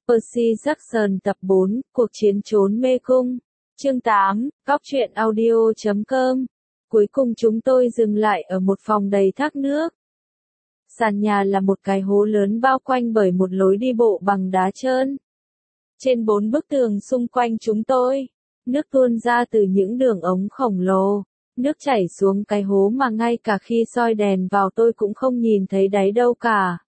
Percy Jackson tập 4, Cuộc chiến trốn mê cung. Chương 8, Góc truyện audio.com. Cuối cùng chúng tôi dừng lại ở một phòng đầy thác nước. Sàn nhà là một cái hố lớn bao quanh bởi một lối đi bộ bằng đá trơn. Trên 4 bức tường xung quanh chúng tôi, nước tuôn ra từ những đường ống khổng lồ. Nước chảy xuống cái hố mà ngay cả khi soi đèn vào tôi cũng không nhìn thấy đáy đâu cả.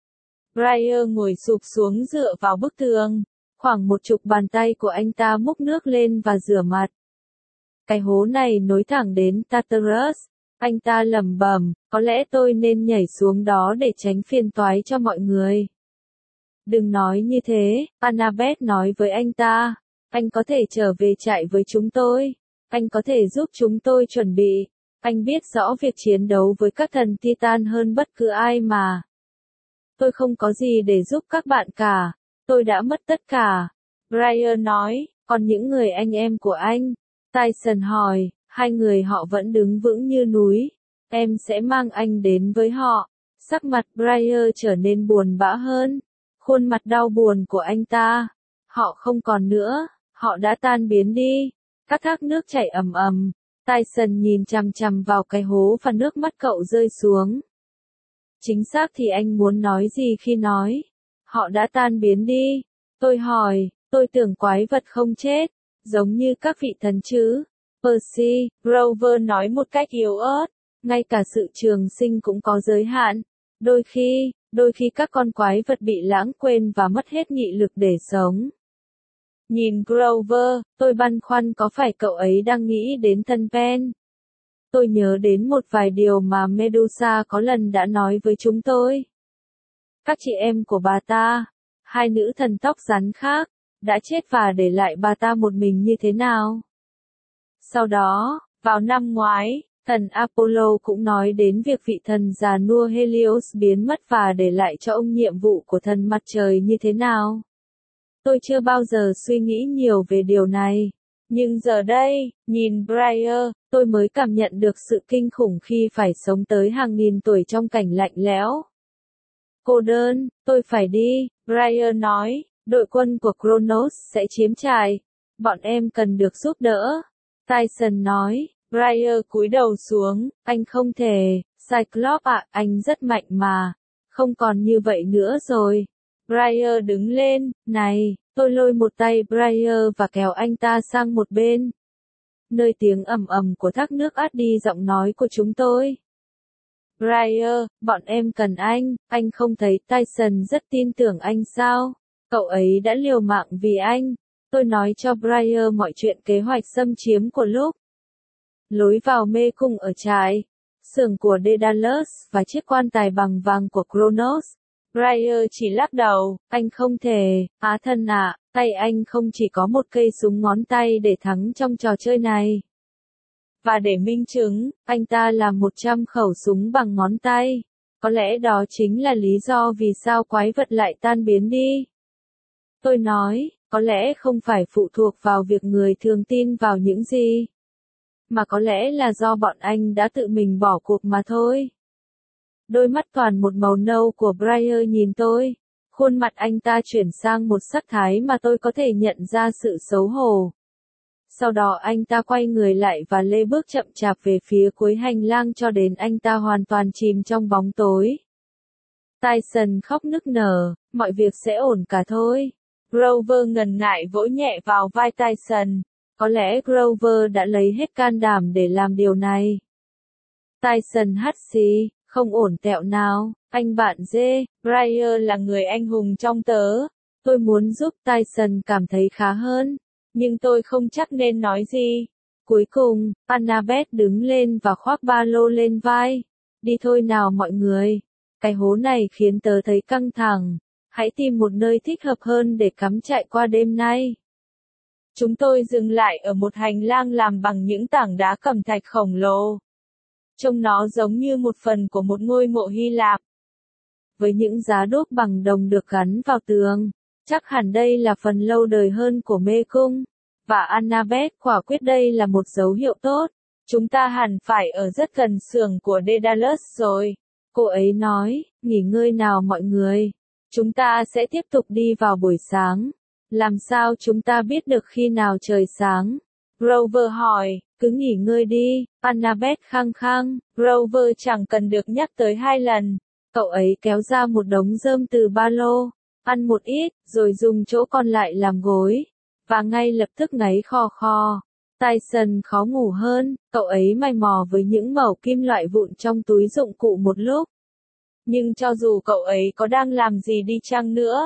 Brian ngồi sụp xuống dựa vào bức tường. Khoảng 10 bàn tay của anh ta múc nước lên và rửa mặt. Cái hố này nối thẳng đến Tartarus. Anh ta lẩm bẩm, có lẽ tôi nên nhảy xuống đó để tránh phiền toái cho mọi người. Đừng nói như thế, Annabeth nói với anh ta. Anh có thể trở về trại với chúng tôi. Anh có thể giúp chúng tôi chuẩn bị. Anh biết rõ việc chiến đấu với các thần Titan hơn bất cứ ai mà. Tôi không có gì để giúp các bạn cả. Tôi đã mất tất cả. Brian nói, còn những người anh em của anh? Tyson hỏi, hai người họ vẫn đứng vững như núi. Em sẽ mang anh đến với họ. Sắc mặt Brian trở nên buồn bã hơn. Khuôn mặt đau buồn của anh ta. Họ không còn nữa. Họ đã tan biến đi. Các thác nước chảy ầm ầm. Tyson nhìn chằm chằm vào cái hố và nước mắt cậu rơi xuống. Chính xác thì anh muốn nói gì khi nói? Họ đã tan biến đi. Tôi hỏi, tôi tưởng quái vật không chết, giống như các vị thần chứ. Percy, Grover nói một cách yếu ớt, ngay cả sự trường sinh cũng có giới hạn. Đôi khi các con quái vật bị lãng quên và mất hết nghị lực để sống. Nhìn Grover, tôi băn khoăn có phải cậu ấy đang nghĩ đến thân Pen. Tôi nhớ đến một vài điều mà Medusa có lần đã nói với chúng tôi. Các chị em của bà ta, hai nữ thần tóc rắn khác, đã chết và để lại bà ta một mình như thế nào. Sau đó, vào năm ngoái, thần Apollo cũng nói đến việc vị thần già nua Helios biến mất và để lại cho ông nhiệm vụ của thần mặt trời như thế nào. Tôi chưa bao giờ suy nghĩ nhiều về điều này. Nhưng giờ đây, nhìn Brian, tôi mới cảm nhận được sự kinh khủng khi phải sống tới hàng nghìn tuổi trong cảnh lạnh lẽo. Cô đơn, tôi phải đi, Brian nói, đội quân của Kronos sẽ chiếm trại. Bọn em cần được giúp đỡ. Tyson nói, Brian cúi đầu xuống, anh không thể, Cyclops ạ, anh rất mạnh mà. Không còn như vậy nữa rồi. Brian đứng lên, này, tôi lôi một tay Brian và kéo anh ta sang một bên. Nơi tiếng ầm ầm của thác nước át đi giọng nói của chúng tôi. Brian, bọn em cần anh không thấy Tyson rất tin tưởng anh sao? Cậu ấy đã liều mạng vì anh. Tôi nói cho Brian mọi chuyện kế hoạch xâm chiếm của lúc. Lối vào mê cung ở trại, xưởng của Daedalus và chiếc quan tài bằng vàng của Kronos. Brian chỉ lắc đầu, anh không thể, á thân ạ, tay anh không chỉ có một cây súng ngón tay để thắng trong trò chơi này. Và để minh chứng, anh ta làm 100 khẩu súng bằng ngón tay. Có lẽ đó chính là lý do vì sao quái vật lại tan biến đi. Tôi nói, có lẽ không phải phụ thuộc vào việc người thường tin vào những gì, mà có lẽ là do bọn anh đã tự mình bỏ cuộc mà thôi. Đôi mắt toàn một màu nâu của Brian nhìn tôi. Khuôn mặt anh ta chuyển sang một sắc thái mà tôi có thể nhận ra sự xấu hổ. Sau đó anh ta quay người lại và lê bước chậm chạp về phía cuối hành lang cho đến anh ta hoàn toàn chìm trong bóng tối. Tyson khóc nức nở, mọi việc sẽ ổn cả thôi. Grover ngần ngại vỗ nhẹ vào vai Tyson. Có lẽ Grover đã lấy hết can đảm để làm điều này. Tyson hắt xì, không ổn tẹo nào, anh bạn dê, Brian là người anh hùng trong tớ. Tôi muốn giúp Tyson cảm thấy khá hơn, nhưng tôi không chắc nên nói gì. Cuối cùng, Annabeth đứng lên và khoác ba lô lên vai. Đi thôi nào mọi người. Cái hố này khiến tớ thấy căng thẳng. Hãy tìm một nơi thích hợp hơn để cắm trại qua đêm nay. Chúng tôi dừng lại ở một hành lang làm bằng những tảng đá cẩm thạch khổng lồ. Trông nó giống như một phần của một ngôi mộ Hy Lạp. Với những giá đúc bằng đồng được gắn vào tường, chắc hẳn đây là phần lâu đời hơn của mê cung. Và Annabeth quả quyết đây là một dấu hiệu tốt. Chúng ta hẳn phải ở rất gần xưởng của Daedalus rồi. Cô ấy nói, nghỉ ngơi nào mọi người. Chúng ta sẽ tiếp tục đi vào buổi sáng. Làm sao chúng ta biết được khi nào trời sáng? Grover hỏi, cứ nghỉ ngơi đi, Annabeth khăng khăng. Grover chẳng cần được nhắc tới 2 lần. Cậu ấy kéo ra một đống rơm từ ba lô, ăn một ít, rồi dùng chỗ còn lại làm gối. Và ngay lập tức ngáy khò khò. Tyson khó ngủ hơn, cậu ấy mày mò với những mẩu kim loại vụn trong túi dụng cụ một lúc. Nhưng cho dù cậu ấy có đang làm gì đi chăng nữa,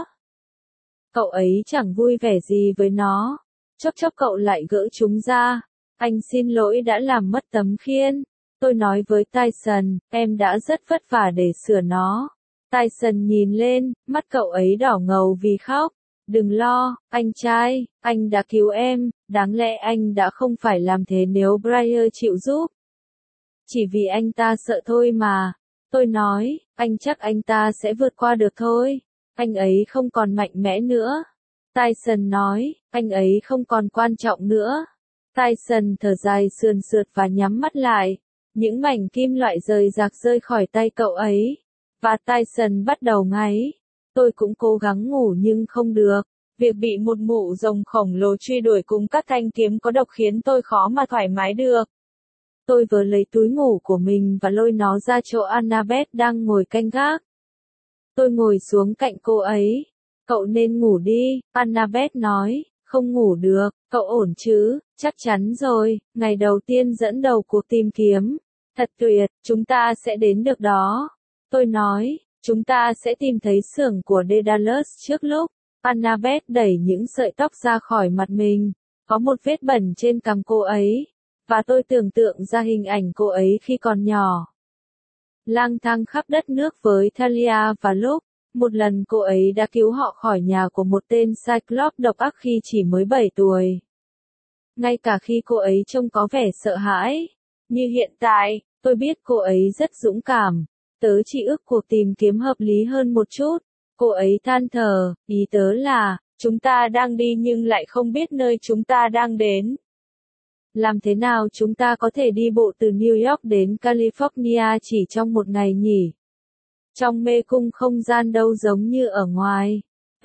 cậu ấy chẳng vui vẻ gì với nó. Chốc chốc cậu lại gỡ chúng ra. Anh xin lỗi đã làm mất tấm khiên. Tôi nói với Tyson, em đã rất vất vả để sửa nó. Tyson nhìn lên, mắt cậu ấy đỏ ngầu vì khóc. Đừng lo, anh trai, anh đã cứu em, đáng lẽ anh đã không phải làm thế nếu Briar chịu giúp. Chỉ vì anh ta sợ thôi mà. Tôi nói, anh chắc anh ta sẽ vượt qua được thôi. Anh ấy không còn mạnh mẽ nữa. Tyson nói, anh ấy không còn quan trọng nữa. Tyson thở dài sườn sượt và nhắm mắt lại. Những mảnh kim loại rời rạc rơi khỏi tay cậu ấy. Và Tyson bắt đầu ngáy. Tôi cũng cố gắng ngủ nhưng không được. Việc bị một mụ rồng khổng lồ truy đuổi cùng các thanh kiếm có độc khiến tôi khó mà thoải mái được. Tôi vừa lấy túi ngủ của mình và lôi nó ra chỗ Annabeth đang ngồi canh gác. Tôi ngồi xuống cạnh cô ấy. Cậu nên ngủ đi, Annabeth nói. Không ngủ được, cậu ổn chứ? Chắc chắn rồi, ngày đầu tiên dẫn đầu cuộc tìm kiếm. Thật tuyệt, chúng ta sẽ đến được đó. Tôi nói, chúng ta sẽ tìm thấy xưởng của Daedalus trước lúc. Annabeth đẩy những sợi tóc ra khỏi mặt mình. Có một vết bẩn trên cằm cô ấy. Và tôi tưởng tượng ra hình ảnh cô ấy khi còn nhỏ. Lang thang khắp đất nước với Thalia và lúc. Một lần cô ấy đã cứu họ khỏi nhà của một tên Cyclops độc ác khi chỉ mới 7 tuổi. Ngay cả khi cô ấy trông có vẻ sợ hãi. Như hiện tại, tôi biết cô ấy rất dũng cảm. Tớ chỉ ước cuộc tìm kiếm hợp lý hơn một chút. Cô ấy than thở, ý tớ là, chúng ta đang đi nhưng lại không biết nơi chúng ta đang đến. Làm thế nào chúng ta có thể đi bộ từ New York đến California chỉ trong một ngày nhỉ? Trong mê cung không gian đâu giống như ở ngoài.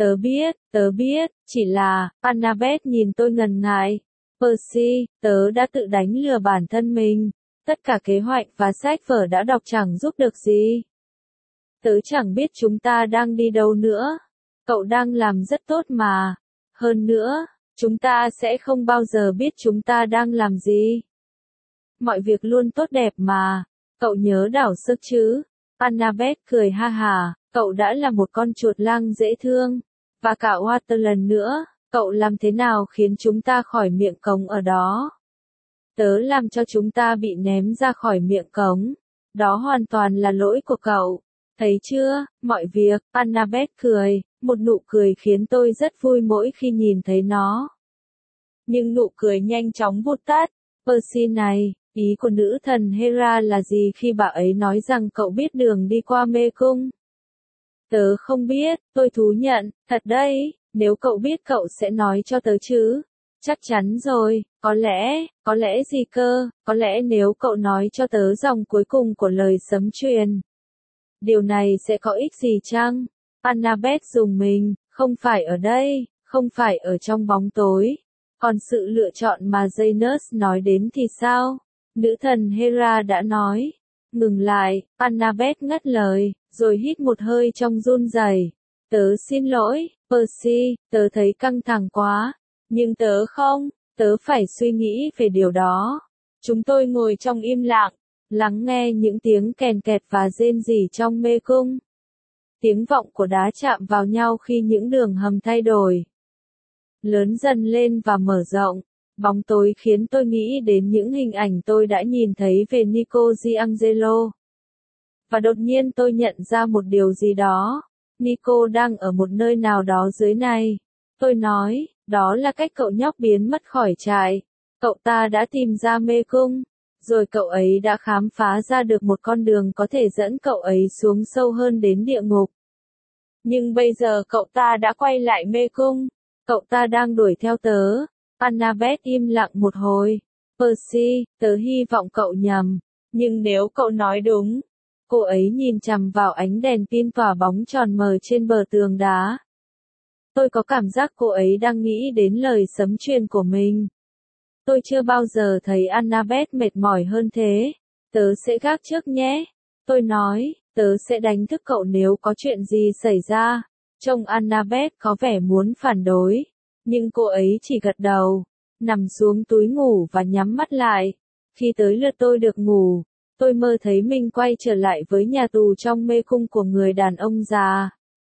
Tớ biết, chỉ là, Annabeth nhìn tôi ngần ngại. Percy, tớ đã tự đánh lừa bản thân mình. Tất cả kế hoạch và sách vở đã đọc chẳng giúp được gì. Tớ chẳng biết chúng ta đang đi đâu nữa. Cậu đang làm rất tốt mà. Hơn nữa, chúng ta sẽ không bao giờ biết chúng ta đang làm gì. Mọi việc luôn tốt đẹp mà. Cậu nhớ đảo sức chứ? Annabeth cười ha hả, cậu đã là một con chuột lang dễ thương. Và cả Waterland nữa, cậu làm thế nào khiến chúng ta khỏi miệng cống ở đó? Tớ làm cho chúng ta bị ném ra khỏi miệng cống. Đó hoàn toàn là lỗi của cậu. Thấy chưa, mọi việc, Annabeth cười, một nụ cười khiến tôi rất vui mỗi khi nhìn thấy nó. Nhưng nụ cười nhanh chóng vụt tắt. Percy này, ý của nữ thần Hera là gì khi bà ấy nói rằng cậu biết đường đi qua mê cung? Tớ không biết, tôi thú nhận, thật đấy, nếu cậu biết cậu sẽ nói cho tớ chứ. Chắc chắn rồi, có lẽ gì cơ, có lẽ nếu cậu nói cho tớ dòng cuối cùng của lời sấm truyền. Điều này sẽ có ích gì chăng? Annabeth rùng mình, không phải ở đây, không phải ở trong bóng tối. Còn sự lựa chọn mà Janus nói đến thì sao? Nữ thần Hera đã nói. Ngừng lại, Annabeth ngắt lời, rồi hít một hơi trong run rẩy. Tớ xin lỗi, Percy, tớ thấy căng thẳng quá. Nhưng tớ không, tớ phải suy nghĩ về điều đó. Chúng tôi ngồi trong im lặng, lắng nghe những tiếng kèn kẹt và rên rỉ trong mê cung. Tiếng vọng của đá chạm vào nhau khi những đường hầm thay đổi. Lớn dần lên và mở rộng. Bóng tối khiến tôi nghĩ đến những hình ảnh tôi đã nhìn thấy về Nico Giangelo. Và đột nhiên tôi nhận ra một điều gì đó. Nico đang ở một nơi nào đó dưới này. Tôi nói, đó là cách cậu nhóc biến mất khỏi trại. Cậu ta đã tìm ra mê cung. Rồi cậu ấy đã khám phá ra được một con đường có thể dẫn cậu ấy xuống sâu hơn đến địa ngục. Nhưng bây giờ cậu ta đã quay lại mê cung. Cậu ta đang đuổi theo tớ. Annabeth im lặng một hồi. Percy, tớ hy vọng cậu nhầm. Nhưng nếu cậu nói đúng, Cô ấy nhìn chằm vào ánh đèn pin tỏa bóng tròn mờ trên bờ tường đá. Tôi có cảm giác cô ấy đang nghĩ đến lời sấm truyền của mình. Tôi chưa bao giờ thấy Annabeth mệt mỏi hơn thế. Tớ sẽ gác trước nhé. Tôi nói, tớ sẽ đánh thức cậu nếu có chuyện gì xảy ra. Trông Annabeth có vẻ muốn phản đối. Nhưng cô ấy chỉ gật đầu, nằm xuống túi ngủ và nhắm mắt lại. Khi tới lượt tôi được ngủ, tôi mơ thấy mình quay trở lại với nhà tù trong mê cung của người đàn ông già.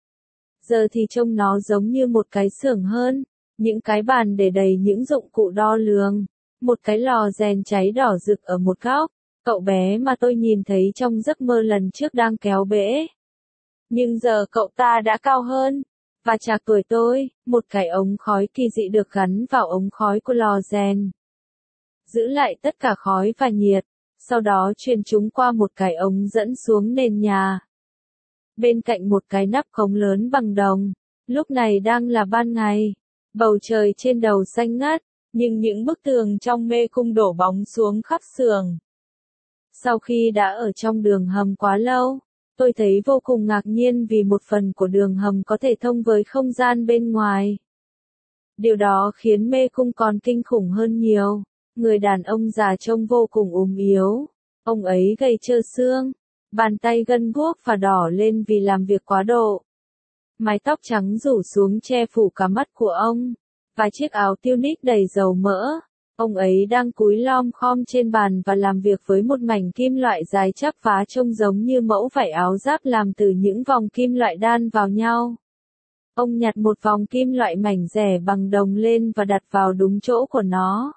Giờ thì trông nó giống như một cái xưởng hơn, những cái bàn để đầy những dụng cụ đo lường, một cái lò rèn cháy đỏ rực ở một góc, cậu bé mà tôi nhìn thấy trong giấc mơ lần trước đang kéo bể. Nhưng giờ cậu ta đã cao hơn, và trạc tuổi tôi, một cái ống khói kỳ dị được gắn vào ống khói của lò rèn. Giữ lại tất cả khói và nhiệt, sau đó truyền chúng qua một cái ống dẫn xuống nền nhà. Bên cạnh một cái nắp cống lớn bằng đồng, lúc này đang là ban ngày, bầu trời trên đầu xanh ngắt, nhưng những bức tường trong mê cung đổ bóng xuống khắp sườn. Sau khi đã ở trong đường hầm quá lâu, tôi thấy vô cùng ngạc nhiên vì một phần của đường hầm có thể thông với không gian bên ngoài. Điều đó khiến mê cung còn kinh khủng hơn nhiều. Người đàn ông già trông vô cùng ốm yếu. Ông ấy gầy trơ xương, bàn tay gân guốc và đỏ lên vì làm việc quá độ. Mái tóc trắng rủ xuống che phủ cả mắt của ông, và chiếc áo tunic đầy dầu mỡ. Ông ấy đang cúi lom khom trên bàn và làm việc với một mảnh kim loại dài chắp vá trông giống như mẫu vải áo giáp làm từ những vòng kim loại đan vào nhau. Ông nhặt một vòng kim loại mảnh rẻ bằng đồng lên và đặt vào đúng chỗ của nó.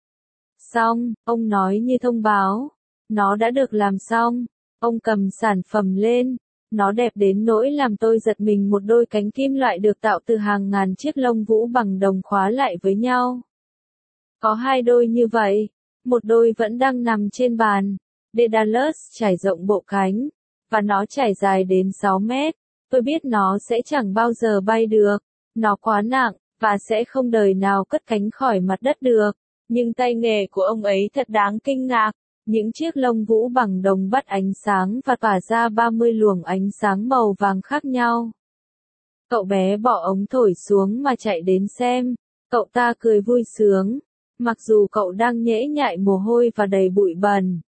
Xong, ông nói như thông báo. Nó đã được làm xong. Ông cầm sản phẩm lên. Nó đẹp đến nỗi làm tôi giật mình. Một đôi cánh kim loại được tạo từ hàng ngàn chiếc lông vũ bằng đồng khóa lại với nhau. Có hai đôi như vậy. Một đôi vẫn đang nằm trên bàn. Daedalus trải rộng bộ cánh. Và nó trải dài đến 6 mét. Tôi biết nó sẽ chẳng bao giờ bay được. Nó quá nặng, và sẽ không đời nào cất cánh khỏi mặt đất được. Nhưng tay nghề của ông ấy thật đáng kinh ngạc. Những chiếc lông vũ bằng đồng bắt ánh sáng và tỏa ra 30 luồng ánh sáng màu vàng khác nhau. Cậu bé bỏ ống thổi xuống mà chạy đến xem. Cậu ta cười vui sướng, mặc dù cậu đang nhễ nhại mồ hôi và đầy bụi bẩn.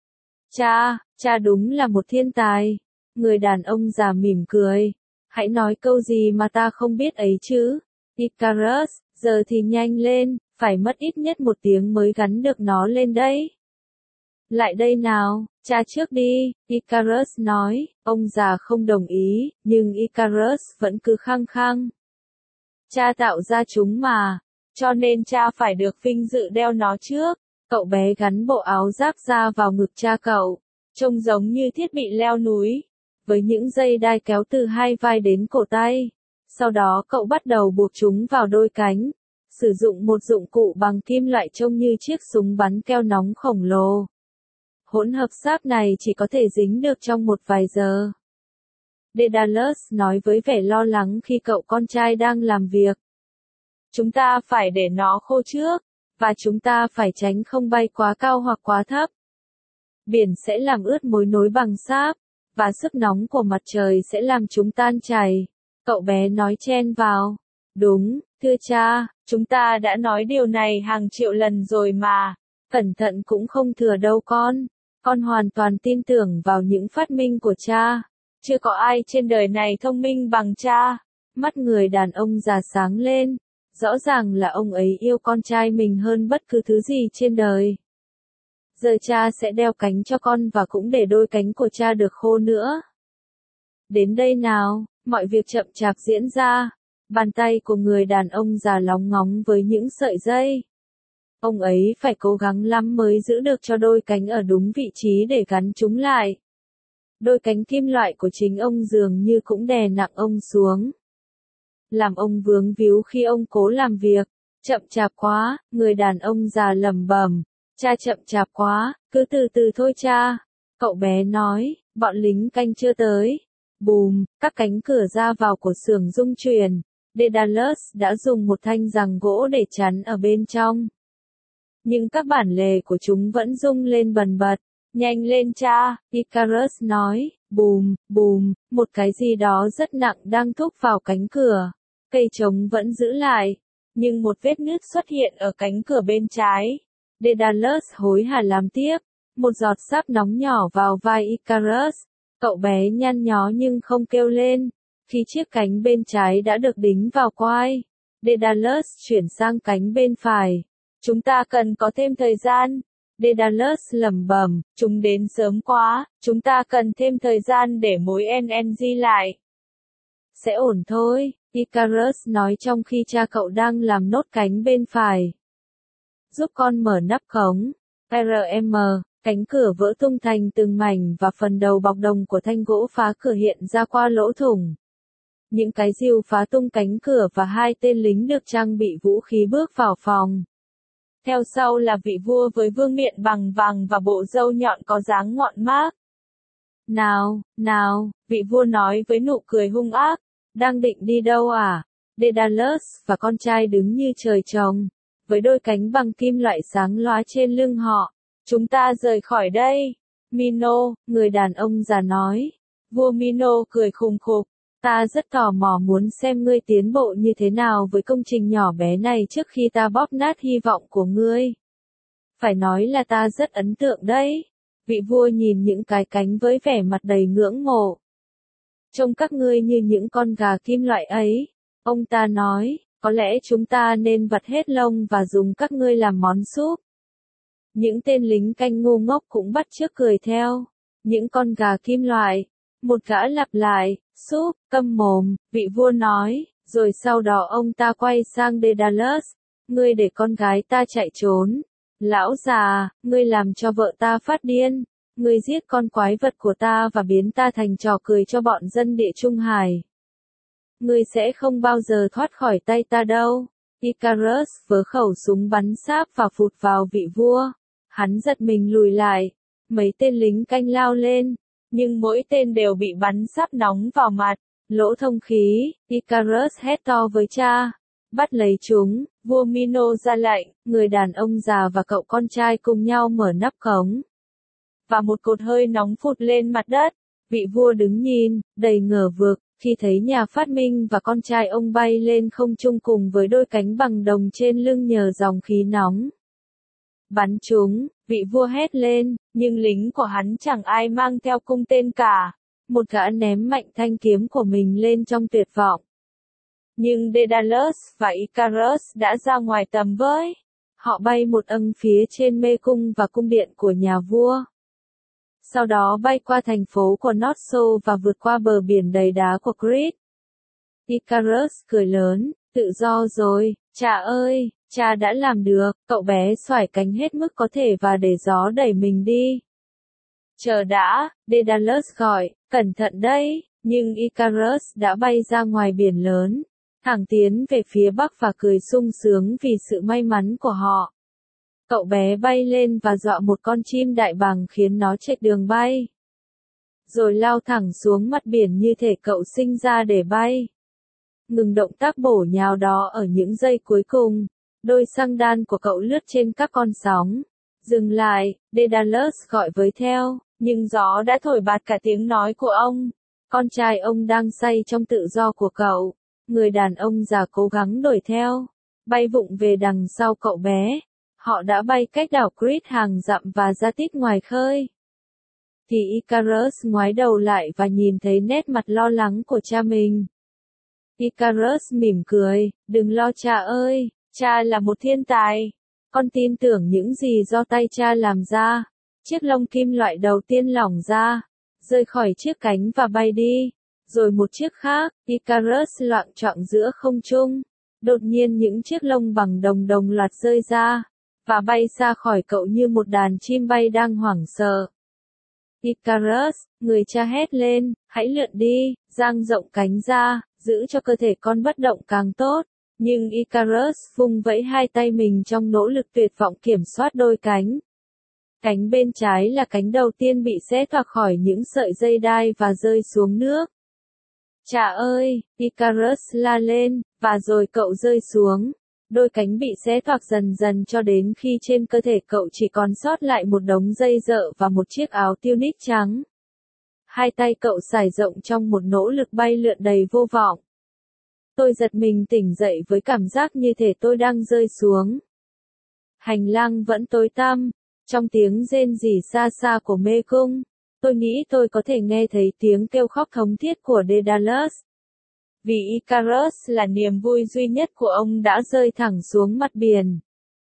Cha đúng là một thiên tài. Người đàn ông già mỉm cười. Hãy nói câu gì mà ta không biết ấy chứ. Icarus, giờ thì nhanh lên, phải mất ít nhất 1 tiếng mới gắn được nó lên đấy. Lại đây nào, cha trước đi, Icarus nói. Ông già không đồng ý, nhưng Icarus vẫn cứ khăng khăng. Cha tạo ra chúng mà, cho nên cha phải được vinh dự đeo nó trước. Cậu bé gắn bộ áo giáp ra vào ngực cha cậu, trông giống như thiết bị leo núi, với những dây đai kéo từ hai vai đến cổ tay. Sau đó cậu bắt đầu buộc chúng vào đôi cánh, sử dụng một dụng cụ bằng kim loại trông như chiếc súng bắn keo nóng khổng lồ. Hỗn hợp sáp này chỉ có thể dính được trong một vài giờ. Daedalus nói với vẻ lo lắng khi cậu con trai đang làm việc. Chúng ta phải để nó khô trước, và chúng ta phải tránh không bay quá cao hoặc quá thấp. Biển sẽ làm ướt mối nối bằng sáp, và sức nóng của mặt trời sẽ làm chúng tan chảy. Cậu bé nói chen vào. Đúng, thưa cha, chúng ta đã nói điều này hàng triệu lần rồi mà. Cẩn thận cũng không thừa đâu con. Con hoàn toàn tin tưởng vào những phát minh của cha. Chưa có ai trên đời này thông minh bằng cha. Mắt người đàn ông già sáng lên. Rõ ràng là ông ấy yêu con trai mình hơn bất cứ thứ gì trên đời. Giờ cha sẽ đeo cánh cho con và cũng để đôi cánh của cha được khô nữa. Đến đây nào, mọi việc chậm chạp diễn ra. Bàn tay của người đàn ông già lóng ngóng với những sợi dây. Ông ấy phải cố gắng lắm mới giữ được cho đôi cánh ở đúng vị trí để gắn chúng lại. Đôi cánh kim loại của chính ông dường như cũng đè nặng ông xuống. Làm ông vướng víu khi ông cố làm việc. Chậm chạp quá, người đàn ông già lẩm bẩm. Cha chậm chạp quá, cứ từ từ thôi cha. Cậu bé nói, bọn lính canh chưa tới. Bùm, các cánh cửa ra vào của xưởng rung chuyển. Daedalus đã dùng một thanh giằng gỗ để chắn ở bên trong. Nhưng các bản lề của chúng vẫn rung lên bần bật. Nhanh lên cha, Icarus nói, bùm, bùm, một cái gì đó rất nặng đang thúc vào cánh cửa. Cây trống vẫn giữ lại, nhưng một vết nứt xuất hiện ở cánh cửa bên trái. Daedalus hối hả làm tiếp, một giọt sáp nóng nhỏ vào vai Icarus. Cậu bé nhăn nhó nhưng không kêu lên, khi chiếc cánh bên trái đã được đính vào quai. Daedalus chuyển sang cánh bên phải. Chúng ta cần có thêm thời gian. Daedalus lẩm bẩm, chúng đến sớm quá, chúng ta cần thêm thời gian để mối NNG lại. Sẽ ổn thôi, Icarus nói trong khi cha cậu đang làm nốt cánh bên phải. Giúp con mở nắp khống. RM, cánh cửa vỡ tung thành từng mảnh và phần đầu bọc đồng của thanh gỗ phá cửa hiện ra qua lỗ thủng. Những cái rìu phá tung cánh cửa và hai tên lính được trang bị vũ khí bước vào phòng. Theo sau là vị vua với vương miện bằng vàng và bộ râu nhọn có dáng ngọn mác. Nào, nào, vị vua nói với nụ cười hung ác, đang định đi đâu à? Daedalus và con trai đứng như trời trồng, với đôi cánh bằng kim loại sáng lóa trên lưng họ. Chúng ta rời khỏi đây. Mino, người đàn ông già nói. Vua Mino cười khùng khục. Ta rất tò mò muốn xem ngươi tiến bộ như thế nào với công trình nhỏ bé này trước khi ta bóp nát hy vọng của ngươi. Phải nói là ta rất ấn tượng đấy. Vị vua nhìn những cái cánh với vẻ mặt đầy ngưỡng mộ. Trông các ngươi như những con gà kim loại ấy. Ông ta nói, có lẽ chúng ta nên vặt hết lông và dùng các ngươi làm món súp. Những tên lính canh ngu ngốc cũng bắt chước cười theo. Những con gà kim loại. Một gã lặp lại, súp, câm mồm, vị vua nói, rồi sau đó ông ta quay sang Daedalus. Ngươi để con gái ta chạy trốn. Lão già, ngươi làm cho vợ ta phát điên. Ngươi giết con quái vật của ta và biến ta thành trò cười cho bọn dân địa Trung Hải. Ngươi sẽ không bao giờ thoát khỏi tay ta đâu. Icarus vớ khẩu súng bắn sáp và phụt vào vị vua. Hắn giật mình lùi lại. Mấy tên lính canh lao lên. Nhưng mỗi tên đều bị bắn sáp nóng vào mặt. Lỗ thông khí, Icarus hét to với cha. Bắt lấy chúng, vua Mino ra lệnh, người đàn ông già và cậu con trai cùng nhau mở nắp khống. Và một cột hơi nóng phụt lên mặt đất. Vị vua đứng nhìn, đầy ngờ vực, khi thấy nhà phát minh và con trai ông bay lên không trung cùng với đôi cánh bằng đồng trên lưng nhờ dòng khí nóng. Bắn chúng, vị vua hét lên, nhưng lính của hắn chẳng ai mang theo cung tên cả. Một gã ném mạnh thanh kiếm của mình lên trong tuyệt vọng. Nhưng Daedalus và Icarus đã ra ngoài tầm với. Họ bay một âng phía trên mê cung và cung điện của nhà vua. Sau đó bay qua thành phố của Nosso và vượt qua bờ biển đầy đá của Crete. Icarus cười lớn, tự do rồi, cha ơi, cha đã làm được, cậu bé xoải cánh hết mức có thể và để gió đẩy mình đi. Chờ đã, Daedalus gọi, cẩn thận đấy, nhưng Icarus đã bay ra ngoài biển lớn, thẳng tiến về phía bắc và cười sung sướng vì sự may mắn của họ. Cậu bé bay lên và dọa một con chim đại bàng khiến nó chệch đường bay. Rồi lao thẳng xuống mặt biển như thể cậu sinh ra để bay. Ngừng động tác bổ nhào đó ở những giây cuối cùng. Đôi xăng đan của cậu lướt trên các con sóng. Dừng lại, Daedalus gọi với theo, nhưng gió đã thổi bạt cả tiếng nói của ông. Con trai ông đang say trong tự do của cậu. Người đàn ông già cố gắng đuổi theo. Bay vụng về đằng sau cậu bé. Họ đã bay cách đảo Crete hàng dặm và ra tít ngoài khơi. Thì Icarus ngoái đầu lại và nhìn thấy nét mặt lo lắng của cha mình. Icarus mỉm cười, đừng lo cha ơi, cha là một thiên tài. Con tin tưởng những gì do tay cha làm ra. Chiếc lông kim loại đầu tiên lỏng ra, rơi khỏi chiếc cánh và bay đi. Rồi một chiếc khác, Icarus loạng choạng giữa không trung. Đột nhiên những chiếc lông bằng đồng đồng loạt rơi ra, và bay xa khỏi cậu như một đàn chim bay đang hoảng sợ. Icarus, người cha hét lên, hãy lượn đi, dang rộng cánh ra, giữ cho cơ thể con bất động càng tốt. Nhưng Icarus vung vẫy hai tay mình trong nỗ lực tuyệt vọng kiểm soát đôi cánh. Cánh bên trái là cánh đầu tiên bị xé toạc khỏi những sợi dây đai và rơi xuống nước. Cha ơi, Icarus la lên, và rồi cậu rơi xuống. Đôi cánh bị xé toạc dần dần cho đến khi trên cơ thể cậu chỉ còn sót lại một đống dây dợ và một chiếc áo tunic trắng. Hai tay cậu sải rộng trong một nỗ lực bay lượn đầy vô vọng. Tôi giật mình tỉnh dậy với cảm giác như thể tôi đang rơi xuống. Hành lang vẫn tối tăm, trong tiếng rên rỉ xa xa của mê cung, tôi nghĩ tôi có thể nghe thấy tiếng kêu khóc thống thiết của Daedalus. Vì Icarus là niềm vui duy nhất của ông đã rơi thẳng xuống mặt biển.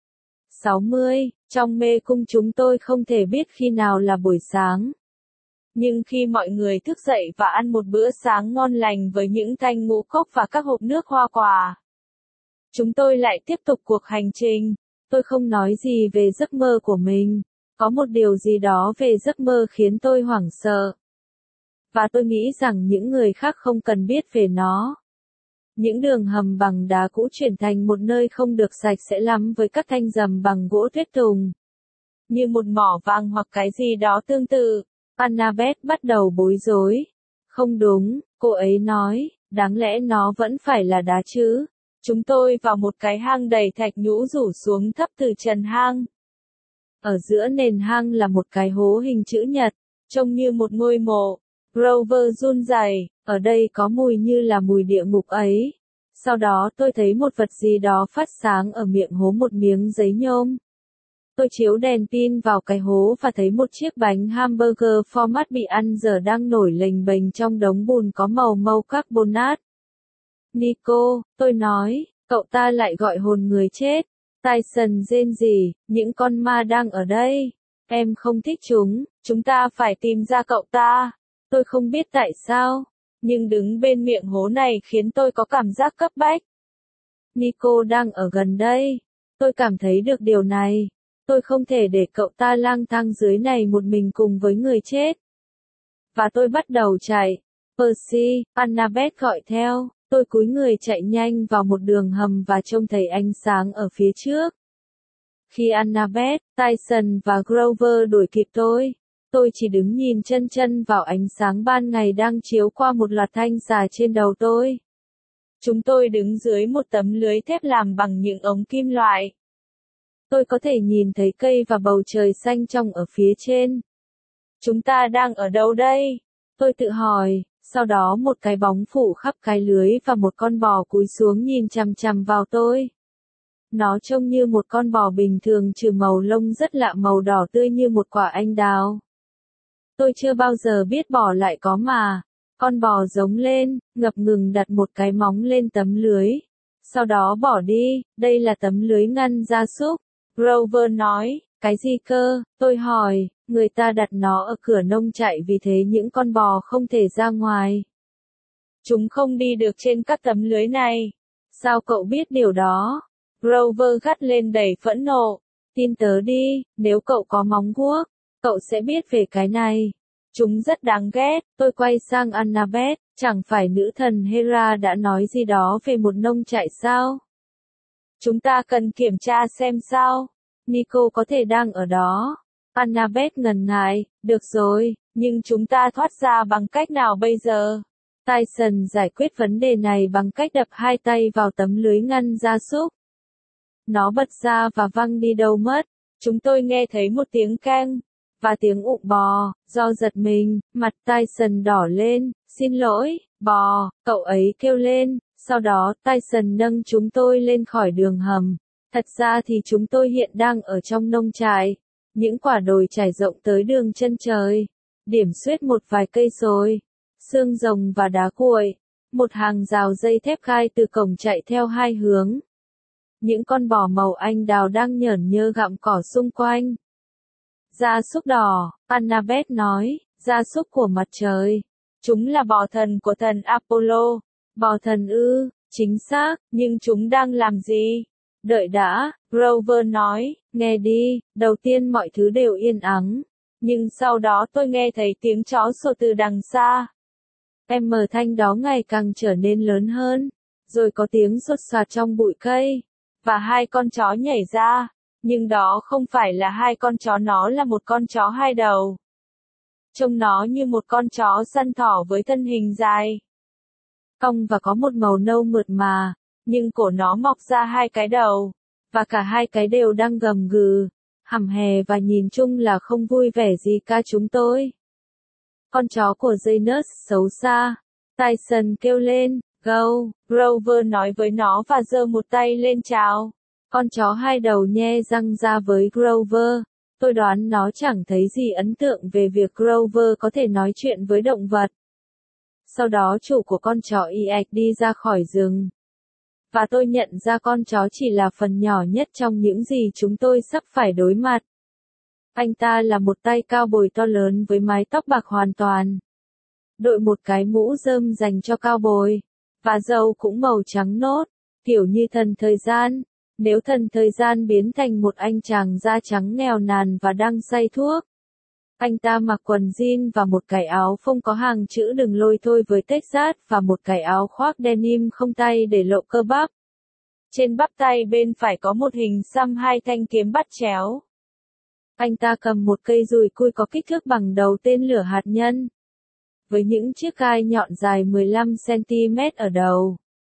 60. Trong mê cung chúng tôi không thể biết khi nào là buổi sáng. Nhưng khi mọi người thức dậy và ăn một bữa sáng ngon lành với những thanh ngũ cốc và các hộp nước hoa quả, chúng tôi lại tiếp tục cuộc hành trình. Tôi không nói gì về giấc mơ của mình. Có một điều gì đó về giấc mơ khiến tôi hoảng sợ. Và tôi nghĩ rằng những người khác không cần biết về nó. Những đường hầm bằng đá cũ chuyển thành một nơi không được sạch sẽ lắm với các thanh rầm bằng gỗ tuyết tùng. Như một mỏ vàng hoặc cái gì đó tương tự. Annabeth bắt đầu bối rối. Không đúng, cô ấy nói, đáng lẽ nó vẫn phải là đá chứ. Chúng tôi vào một cái hang đầy thạch nhũ rủ xuống thấp từ trần hang. Ở giữa nền hang là một cái hố hình chữ nhật, trông như một ngôi mộ. Grover run rẩy, ở đây có mùi như là mùi địa ngục ấy. Sau đó tôi thấy một vật gì đó phát sáng ở miệng hố, một miếng giấy nhôm. Tôi chiếu đèn pin vào cái hố và thấy một chiếc bánh hamburger format bị ăn dở đang nổi lềnh bềnh trong đống bùn có màu màu carbonat. Nico, tôi nói, cậu ta lại gọi hồn người chết. Tyson rên rỉ, những con ma đang ở đây. Em không thích chúng ta phải tìm ra cậu ta. Tôi không biết tại sao, nhưng đứng bên miệng hố này khiến tôi có cảm giác cấp bách. Nico đang ở gần đây. Tôi cảm thấy được điều này. Tôi không thể để cậu ta lang thang dưới này một mình cùng với người chết. Và tôi bắt đầu chạy. Percy, Annabeth gọi theo. Tôi cúi người chạy nhanh vào một đường hầm và trông thấy ánh sáng ở phía trước. Khi Annabeth, Tyson và Grover đuổi kịp tôi chỉ đứng nhìn chân chân vào ánh sáng ban ngày đang chiếu qua một loạt thanh xà trên đầu tôi. Chúng tôi đứng dưới một tấm lưới thép làm bằng những ống kim loại. Tôi có thể nhìn thấy cây và bầu trời xanh trong ở phía trên. Chúng ta đang ở đâu đây? Tôi tự hỏi, sau đó một cái bóng phủ khắp cái lưới và một con bò cúi xuống nhìn chằm chằm vào tôi. Nó trông như một con bò bình thường trừ màu lông rất lạ, màu đỏ tươi như một quả anh đào. Tôi chưa bao giờ biết bò lại có mà. Con bò giống lên, ngập ngừng đặt một cái móng lên tấm lưới. Sau đó bỏ đi, đây là tấm lưới ngăn gia súc. Grover nói, cái gì cơ? Tôi hỏi, người ta đặt nó ở cửa nông trại vì thế những con bò không thể ra ngoài. Chúng không đi được trên các tấm lưới này. Sao cậu biết điều đó? Grover gắt lên đầy phẫn nộ. Tin tớ đi, nếu cậu có móng guốc, cậu sẽ biết về cái này. Chúng rất đáng ghét. Tôi quay sang Annabeth, chẳng phải nữ thần Hera đã nói gì đó về một nông trại sao? Chúng ta cần kiểm tra xem sao. Nico có thể đang ở đó. Annabeth ngần ngại, được rồi, nhưng chúng ta thoát ra bằng cách nào bây giờ? Tyson giải quyết vấn đề này bằng cách đập hai tay vào tấm lưới ngăn gia súc. Nó bật ra và văng đi đâu mất. Chúng tôi nghe thấy một tiếng keng và tiếng ụ bò. Do giật mình, mặt Tyson đỏ lên. Xin lỗi, bò, cậu ấy kêu lên. Sau đó Tyson nâng chúng tôi lên khỏi đường hầm. Thật ra thì chúng tôi hiện đang ở trong nông trại. Những quả đồi trải rộng tới đường chân trời. Điểm xuyết một vài cây rồi. Xương rồng và đá cuội. Một hàng rào dây thép gai từ cổng chạy theo hai hướng. Những con bò màu anh đào đang nhởn nhơ gặm cỏ xung quanh. Gia súc đỏ, Annabeth nói, gia súc của mặt trời. Chúng là bò thần của thần Apollo. Bò thần ư, chính xác, nhưng chúng đang làm gì? Đợi đã, Grover nói, nghe đi, đầu tiên mọi thứ đều yên ắng. Nhưng sau đó tôi nghe thấy tiếng chó sủa từ đằng xa. Em thanh đó ngày càng trở nên lớn hơn. Rồi có tiếng sột soạt trong bụi cây. Và hai con chó nhảy ra. Nhưng đó không phải là hai con chó, nó là một con chó hai đầu. Trông nó như một con chó săn thỏ với thân hình dài, cong và có một màu nâu mượt mà. nhưng cổ nó mọc ra hai cái đầu, và cả hai cái đều đang gầm gừ, hầm hè và nhìn chung là không vui vẻ gì cả chúng tôi. Con chó của Janus xấu xa. Tyson kêu lên, go, Grover nói với nó và giơ một tay lên chào. Con chó hai đầu nhe răng ra với Grover. Tôi đoán nó chẳng thấy gì ấn tượng về việc Grover có thể nói chuyện với động vật. Sau đó chủ của con chó ì ạch đi ra khỏi rừng. Và tôi nhận ra con chó chỉ là phần nhỏ nhất trong những gì chúng tôi sắp phải đối mặt. Anh ta là một tay cao bồi to lớn với mái tóc bạc hoàn toàn. Đội một cái mũ rơm dành cho cao bồi. Và râu cũng màu trắng nốt, kiểu như thần thời gian. Nếu thần thời gian biến thành một anh chàng da trắng nghèo nàn và đang say thuốc. Anh ta mặc quần jean và một cái áo phông có hàng chữ đừng lôi thôi với Texas và một cái áo khoác denim không tay để lộ cơ bắp. Trên bắp tay bên phải có một hình xăm hai thanh kiếm bắt chéo. Anh ta cầm một cây dùi cui có kích thước bằng đầu tên lửa hạt nhân. Với những chiếc gai nhọn dài 15 cm ở đầu.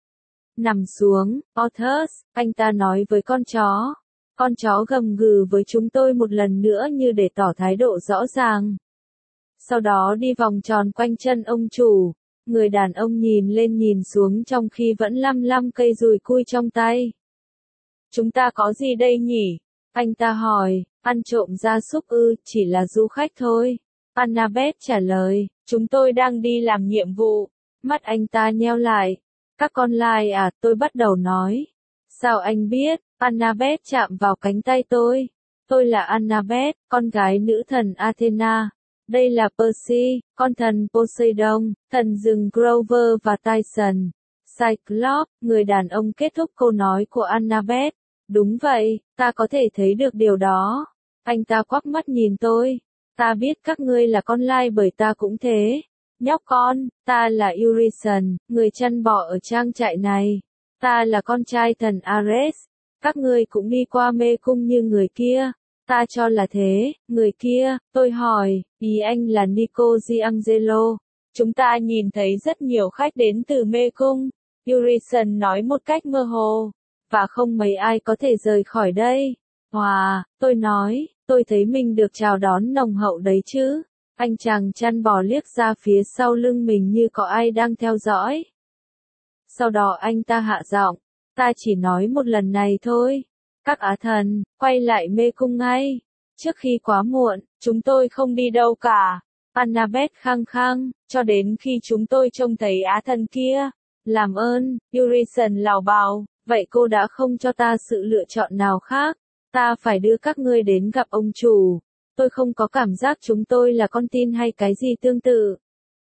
Nằm xuống, Others, anh ta nói với con chó. Con chó gầm gừ với chúng tôi một lần nữa như để tỏ thái độ rõ ràng. Sau đó đi vòng tròn quanh chân ông chủ. Người đàn ông nhìn lên nhìn xuống trong khi vẫn lăm lăm cây dùi cui trong tay. Chúng ta có gì đây nhỉ? Anh ta hỏi, ăn trộm gia súc ư, chỉ là du khách thôi. Annabeth trả lời, chúng tôi đang đi làm nhiệm vụ. Mắt anh ta nheo lại. Các con lai à, tôi bắt đầu nói. Sao anh biết? Annabeth chạm vào cánh tay tôi. Tôi là Annabeth, con gái nữ thần Athena. Đây là Percy, con thần Poseidon, thần rừng Grover và Tyson. Cyclops, người đàn ông kết thúc câu nói của Annabeth. Đúng vậy, ta có thể thấy được điều đó. Anh ta quắc mắt nhìn tôi. Ta biết các ngươi là con lai bởi ta cũng thế. Nhóc con, ta là Urizen, người chăn bò ở trang trại này. Ta là con trai thần Ares. Các ngươi cũng đi qua mê cung như người kia. Ta cho là thế, người kia, tôi hỏi, ý anh là Nico Giangelo. Chúng ta nhìn thấy rất nhiều khách đến từ mê cung. Urizen nói một cách mơ hồ. Và không mấy ai có thể rời khỏi đây. Tôi nói, tôi thấy mình được chào đón nồng hậu đấy chứ. Anh chàng chăn bò liếc ra phía sau lưng mình như có ai đang theo dõi. Sau đó anh ta hạ giọng, ta chỉ nói một lần này thôi. Các á thần, quay lại mê cung ngay. Trước khi quá muộn, chúng tôi không đi đâu cả. Annabeth khăng khăng, cho đến khi chúng tôi trông thấy á thần kia. Làm ơn, Urizen lảo bào, vậy cô đã không cho ta sự lựa chọn nào khác. Ta phải đưa các ngươi đến gặp ông chủ. Tôi không có cảm giác chúng tôi là con tin hay cái gì tương tự.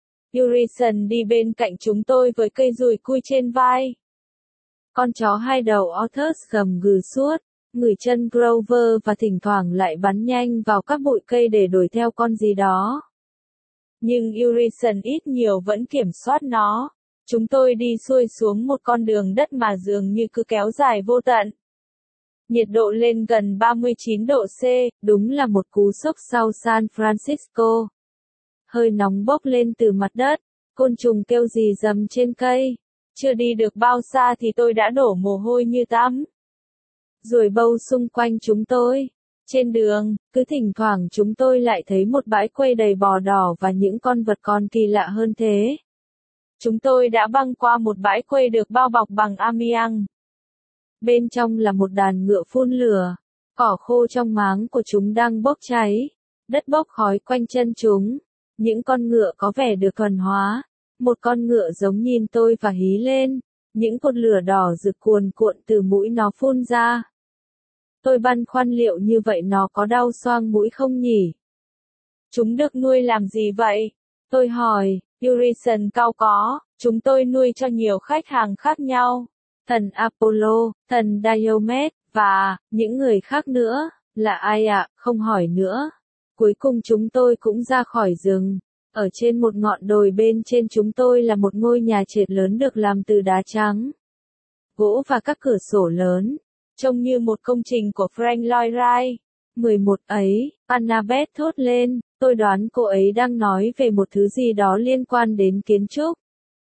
Urizen đi bên cạnh chúng tôi với cây dùi cui trên vai. Con chó hai đầu Others gầm gừ suốt, ngửi chân Grover và thỉnh thoảng lại bắn nhanh vào các bụi cây để đuổi theo con gì đó. Nhưng Urizen ít nhiều vẫn kiểm soát nó. Chúng tôi đi xuôi xuống một con đường đất mà dường như cứ kéo dài vô tận. Nhiệt độ lên gần 39 độ C, đúng là một cú sốc sau San Francisco. Hơi nóng bốc lên từ mặt đất, côn trùng kêu rì rầm trên cây. Chưa đi được bao xa thì tôi đã đổ mồ hôi như tắm. Ruồi bâu xung quanh chúng tôi. Trên đường, cứ thỉnh thoảng chúng tôi lại thấy một bãi quây đầy bò đỏ và những con vật còn kỳ lạ hơn thế. Chúng tôi đã băng qua một bãi quây được bao bọc bằng amiang. Bên trong là một đàn ngựa phun lửa. Cỏ khô trong máng của chúng đang bốc cháy. Đất bốc khói quanh chân chúng. Những con ngựa có vẻ được thuần hóa. Một con ngựa giống nhìn tôi và hí lên. Những cột lửa đỏ rực cuồn cuộn từ mũi nó phun ra. Tôi băn khoăn liệu như vậy nó có đau xoang mũi không nhỉ? Chúng được nuôi làm gì vậy? Tôi hỏi, Urizen cau có, chúng tôi nuôi cho nhiều khách hàng khác nhau. Thần Apollo, thần Diomed, và những người khác nữa. Là ai ạ? Không hỏi nữa. Cuối cùng chúng tôi cũng ra khỏi rừng. Ở trên một ngọn đồi bên trên chúng tôi là một ngôi nhà trệt lớn được làm từ đá trắng, gỗ và các cửa sổ lớn. Trông như một công trình của Frank Lloyd Wright. 11 ấy, Annabeth thốt lên, tôi đoán cô ấy đang nói về một thứ gì đó liên quan đến kiến trúc.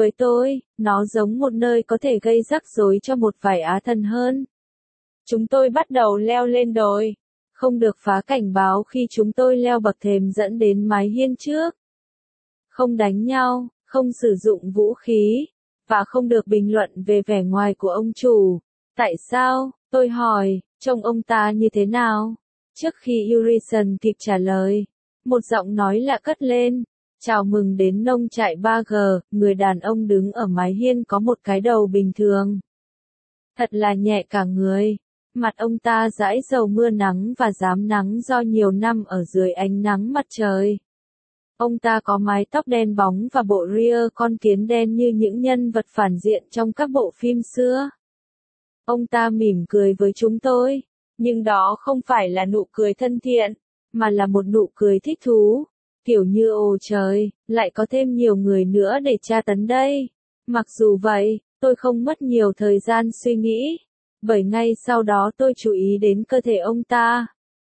Với tôi, nó giống một nơi có thể gây rắc rối cho một vài á thần hơn. Chúng tôi bắt đầu leo lên đồi. Không được phá cảnh báo khi chúng tôi leo bậc thềm dẫn đến mái hiên trước. Không đánh nhau, không sử dụng vũ khí, và không được bình luận về vẻ ngoài của ông chủ. Tại sao? Tôi hỏi, trông ông ta như thế nào? Trước khi Urizen kịp trả lời, một giọng nói lạ cất lên. Chào mừng đến nông trại 3G, người đàn ông đứng ở mái hiên có một cái đầu bình thường. Thật là nhẹ cả người. Mặt ông ta dãi dầu mưa nắng và rám nắng do nhiều năm ở dưới ánh nắng mặt trời. Ông ta có mái tóc đen bóng và bộ ria con kiến đen như những nhân vật phản diện trong các bộ phim xưa. Ông ta mỉm cười với chúng tôi, nhưng đó không phải là nụ cười thân thiện, mà là một nụ cười thích thú. Kiểu như ồ trời, lại có thêm nhiều người nữa để tra tấn đây. Mặc dù vậy, tôi không mất nhiều thời gian suy nghĩ, bởi ngay sau đó tôi chú ý đến cơ thể ông ta.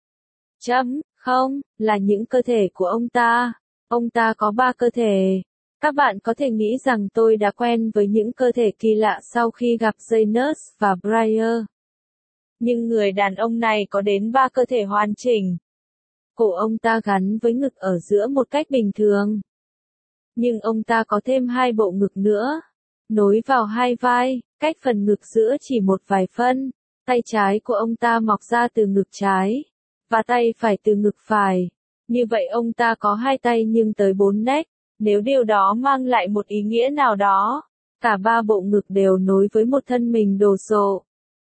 Không, là những cơ thể của ông ta. Ông ta có 3 cơ thể. Các bạn có thể nghĩ rằng tôi đã quen với những cơ thể kỳ lạ sau khi gặp Janus và Briar. Nhưng người đàn ông này có đến 3 cơ thể hoàn chỉnh. Cổ ông ta gắn với ngực ở giữa một cách bình thường. Nhưng ông ta có thêm 2 bộ ngực nữa, nối vào 2 vai, cách phần ngực giữa chỉ một vài phân. Tay trái của ông ta mọc ra từ ngực trái, và tay phải từ ngực phải. Như vậy ông ta có 2 tay nhưng tới 4 nách, nếu điều đó mang lại một ý nghĩa nào đó. Cả 3 bộ ngực đều nối với một thân mình đồ sộ.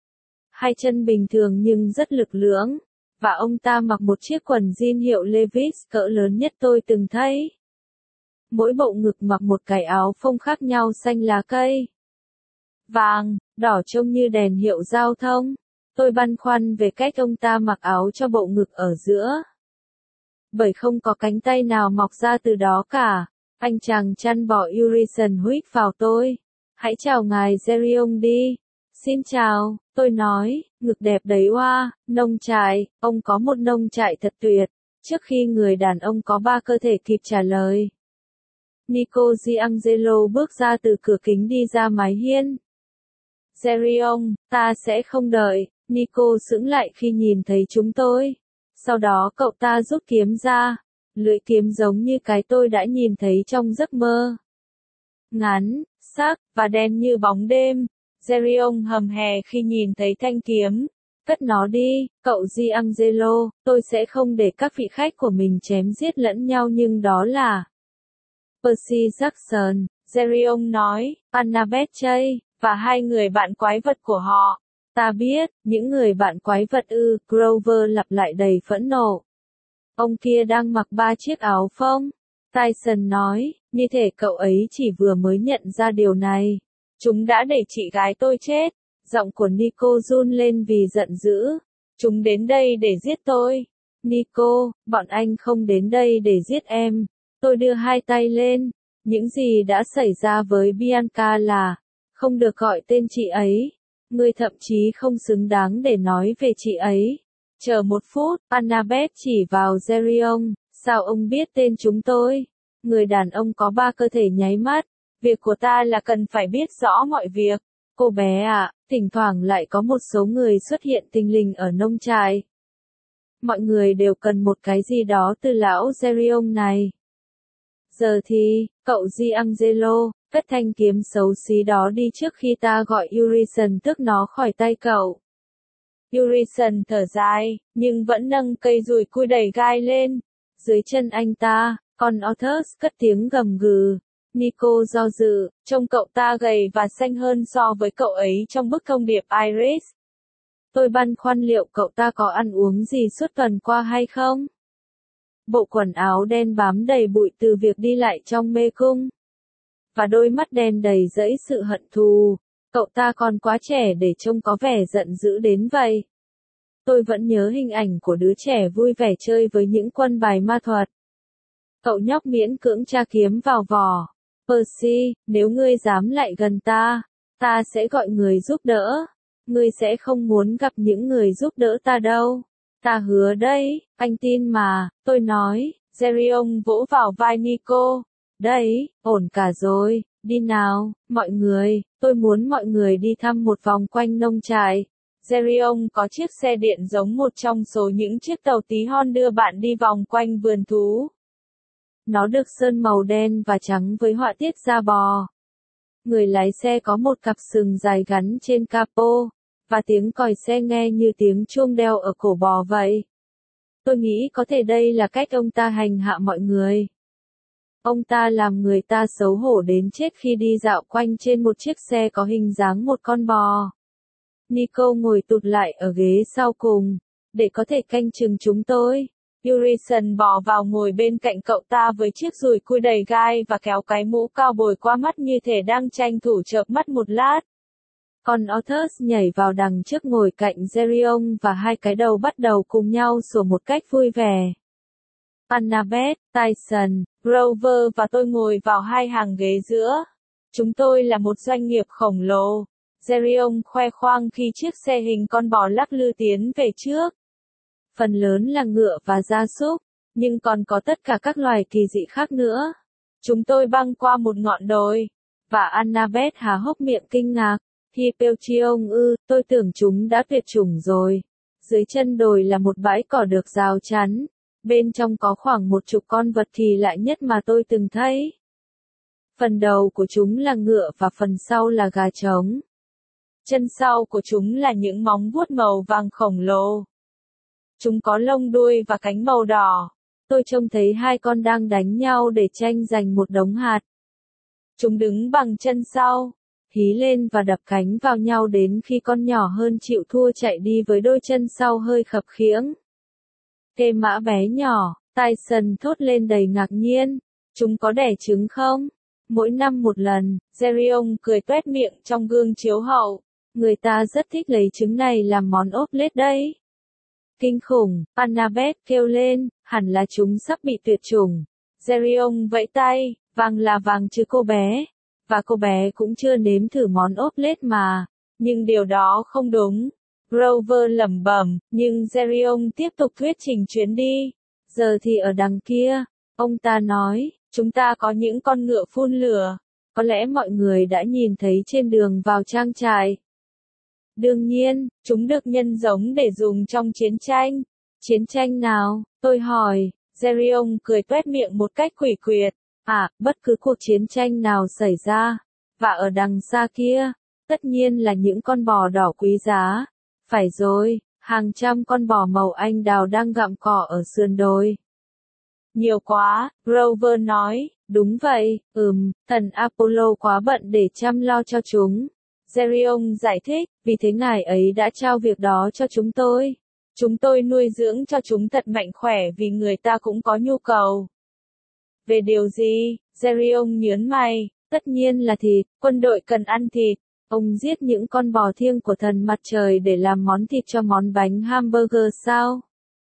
2 chân bình thường nhưng rất lực lưỡng. Và ông ta mặc một chiếc quần jean hiệu Levi's cỡ lớn nhất tôi từng thấy. Mỗi bộ ngực mặc một cái áo phông khác nhau xanh lá cây, vàng, đỏ trông như đèn hiệu giao thông. Tôi băn khoăn về cách ông ta mặc áo cho bộ ngực ở giữa. Bởi không có cánh tay nào mọc ra từ đó cả. Anh chàng chăn bò Urizen huých vào tôi. Hãy chào ngài Zerion đi. Xin chào, tôi nói, ngực đẹp đấy oa, nông trại, ông có một nông trại thật tuyệt. Trước khi người đàn ông có 3 cơ thể kịp trả lời, Nico Giangelo bước ra từ cửa kính đi ra mái hiên. Zerion, ta sẽ không đợi. Nico sững lại khi nhìn thấy chúng tôi. Sau đó cậu ta rút kiếm ra. Lưỡi kiếm giống như cái tôi đã nhìn thấy trong giấc mơ. Ngắn, sắc, và đen như bóng đêm. Zerion hầm hè khi nhìn thấy thanh kiếm. Cất nó đi, cậu Giangelo, tôi sẽ không để các vị khách của mình chém giết lẫn nhau nhưng đó là Percy Jackson, Zerion nói, Annabeth Chase, và 2 người bạn quái vật của họ. Ta biết, những người bạn quái vật ư, Grover lặp lại đầy phẫn nộ. Ông kia đang mặc 3 chiếc áo phông. Tyson nói, như thể cậu ấy chỉ vừa mới nhận ra điều này. Chúng đã để chị gái tôi chết. Giọng của Nico run lên vì giận dữ. Chúng đến đây để giết tôi. Nico, bọn anh không đến đây để giết em. Tôi đưa 2 tay lên. Những gì đã xảy ra với Bianca là, không được gọi tên chị ấy. Ngươi thậm chí không xứng đáng để nói về chị ấy. Chờ một phút, Annabeth chỉ vào Zerion. Sao ông biết tên chúng tôi? Người đàn ông có 3 cơ thể nháy mắt. Việc của ta là cần phải biết rõ mọi việc. Cô bé ạ, thỉnh thoảng lại có một số người xuất hiện thình lình ở nông trại. Mọi người đều cần một cái gì đó từ lão Zerion này. Giờ thì, cậu Giangelo, cất thanh kiếm xấu xí đó đi trước khi ta gọi Urizen tước nó khỏi tay cậu. Urizen thở dài, nhưng vẫn nâng cây dùi cui đẩy gai lên. Dưới chân anh ta, con Others cất tiếng gầm gừ. Nico do dự, trông cậu ta gầy và xanh hơn so với cậu ấy trong bức thông điệp Iris. Tôi băn khoăn liệu cậu ta có ăn uống gì suốt tuần qua hay không? Bộ quần áo đen bám đầy bụi từ việc đi lại trong mê cung. Và đôi mắt đen đầy dẫy sự hận thù. Cậu ta còn quá trẻ để trông có vẻ giận dữ đến vậy. Tôi vẫn nhớ hình ảnh của đứa trẻ vui vẻ chơi với những quân bài ma thuật. Cậu nhóc miễn cưỡng tra kiếm vào vỏ. Percy, nếu ngươi dám lại gần ta, ta sẽ gọi người giúp đỡ. Ngươi sẽ không muốn gặp những người giúp đỡ ta đâu. Ta hứa đấy, anh tin mà, tôi nói. Zerion vỗ vào vai Nico. Đấy, ổn cả rồi, Đi nào, mọi người, tôi muốn mọi người đi thăm một vòng quanh nông trại. Zerion có chiếc xe điện giống một trong số những chiếc tàu tí hon đưa bạn đi vòng quanh vườn thú. Nó được sơn màu đen và trắng với họa tiết da bò. Người lái xe có một cặp sừng dài gắn trên capo, và tiếng còi xe nghe như tiếng chuông đeo ở cổ bò vậy. Tôi nghĩ có thể đây là cách ông ta hành hạ mọi người. Ông ta làm người ta xấu hổ đến chết khi đi dạo quanh trên một chiếc xe có hình dáng một con bò. Nico ngồi tụt lại ở ghế sau cùng, để có thể canh chừng chúng tôi. Harrison bò vào ngồi bên cạnh cậu ta với chiếc dùi cui đầy gai và kéo cái mũ cao bồi qua mắt như thể đang tranh thủ chợp mắt một lát. Còn Others nhảy vào đằng trước ngồi cạnh Zerion và hai cái đầu bắt đầu cùng nhau sủa một cách vui vẻ. Annabeth, Tyson, Grover và tôi ngồi vào hai hàng ghế giữa. Chúng tôi là một doanh nghiệp khổng lồ. Zerion khoe khoang khi chiếc xe hình con bò lắc lư tiến về trước. Phần lớn là ngựa và gia súc, nhưng còn có tất cả các loài kỳ dị khác nữa. Chúng tôi băng qua một ngọn đồi. Và Annabeth há hốc miệng kinh ngạc. Hippotion tôi tưởng chúng đã tuyệt chủng rồi. Dưới chân đồi là một bãi cỏ được rào chắn. Bên trong có khoảng 10 con vật kỳ lạ nhất mà tôi từng thấy. Phần đầu của chúng là ngựa và phần sau là gà trống. Chân sau của chúng là những móng vuốt màu vàng khổng lồ. Chúng có lông đuôi và cánh màu đỏ. Tôi trông thấy hai con đang đánh nhau để tranh giành một đống hạt. Chúng đứng bằng chân sau, hí lên và đập cánh vào nhau đến khi con nhỏ hơn chịu thua chạy đi với đôi chân sau hơi khập khiễng. Kê mã bé nhỏ, Tyson thốt lên đầy ngạc nhiên. Chúng có đẻ trứng không? Mỗi năm một lần, Zerion cười toét miệng trong gương chiếu hậu. Người ta rất thích lấy trứng này làm món ốp lết đấy. Kinh khủng, Annabeth kêu lên, hẳn là chúng sắp bị tuyệt chủng. Zerion vẫy tay, vàng là vàng chứ cô bé. Và cô bé cũng chưa nếm thử món ốp lết mà. Nhưng điều đó không đúng. Grover lẩm bẩm, nhưng Zerion tiếp tục thuyết trình chuyến đi. Giờ thì ở đằng kia, ông ta nói, chúng ta có những con ngựa phun lửa. Có lẽ mọi người đã nhìn thấy trên đường vào trang trại. Đương nhiên, chúng được nhân giống để dùng trong chiến tranh. Chiến tranh nào? Tôi hỏi. Zerion cười toét miệng một cách quỷ quyệt. Bất cứ cuộc chiến tranh nào xảy ra. Và ở đằng xa kia, tất nhiên là những con bò đỏ quý giá. Phải rồi, hàng trăm con bò màu anh đào đang gặm cỏ ở sườn đồi. Nhiều quá, Grover nói. Đúng vậy, thần Apollo quá bận để chăm lo cho chúng. Zerion giải thích, vì thế ngài ấy đã trao việc đó cho chúng tôi. Chúng tôi nuôi dưỡng cho chúng thật mạnh khỏe vì người ta cũng có nhu cầu. Về điều gì? Zerion nhớn mày. Tất nhiên là thịt, quân đội cần ăn thịt. Ông giết những con bò thiêng của thần mặt trời để làm món thịt cho món bánh hamburger sao?